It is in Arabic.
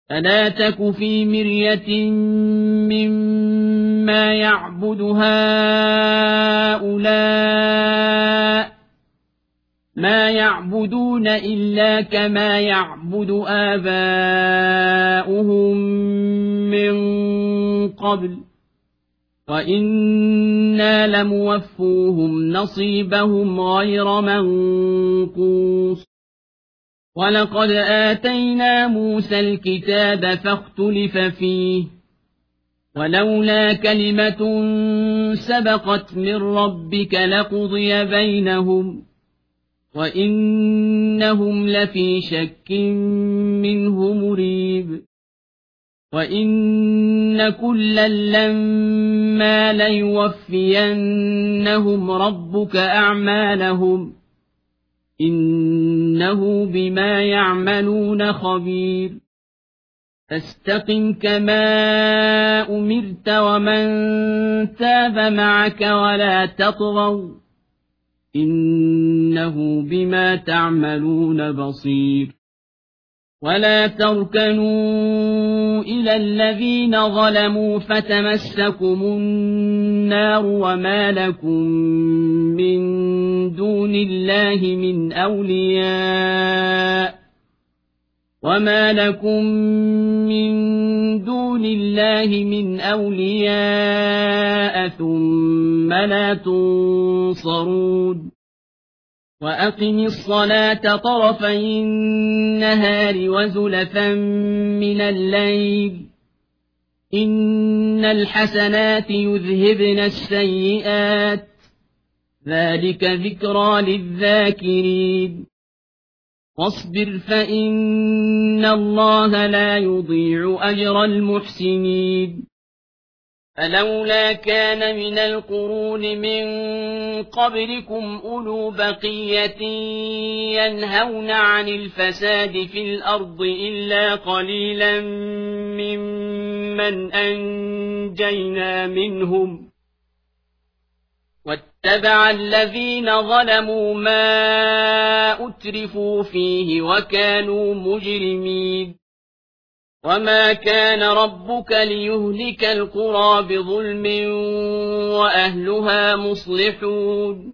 فلا تك في مرية مما يعبد هؤلاء ما يعبدون إلا كما يعبد آباؤهم من قبل وإنا لموفوهم نصيبهم غير منقوص ولقد آتينا موسى الكتاب فاختلف فيه ولولا كلمة سبقت من ربك لقضي بينهم وإنهم لفي شك منه مريب وإن كلا لما ليوفينهم ربك أعمالهم إنه بما يعملون خبير فاستقم كما أمرت ومن تاب معك ولا تطغوا إنه بما تعملون بصير ولا تركنوا إلى الذين ظلموا فتمسكم النار وما لكم من دون الله من أولياء ثم لا تنصرون وأقم الصلاة طرفي النهار وزلفا من الليل إن الحسنات يذهبن السيئات ذلك ذكرى للذاكرين واصبر فإن الله لا يضيع أجر المحسنين فلولا كان من القرون من قبلكم أولو بقية ينهون عن الفساد في الأرض إلا قليلا ممن أنجينا منهم واتبع الذين ظلموا ما أترفوا فيه وكانوا مجرمين وما كان ربك ليهلك القرى بظلم وأهلها مصلحون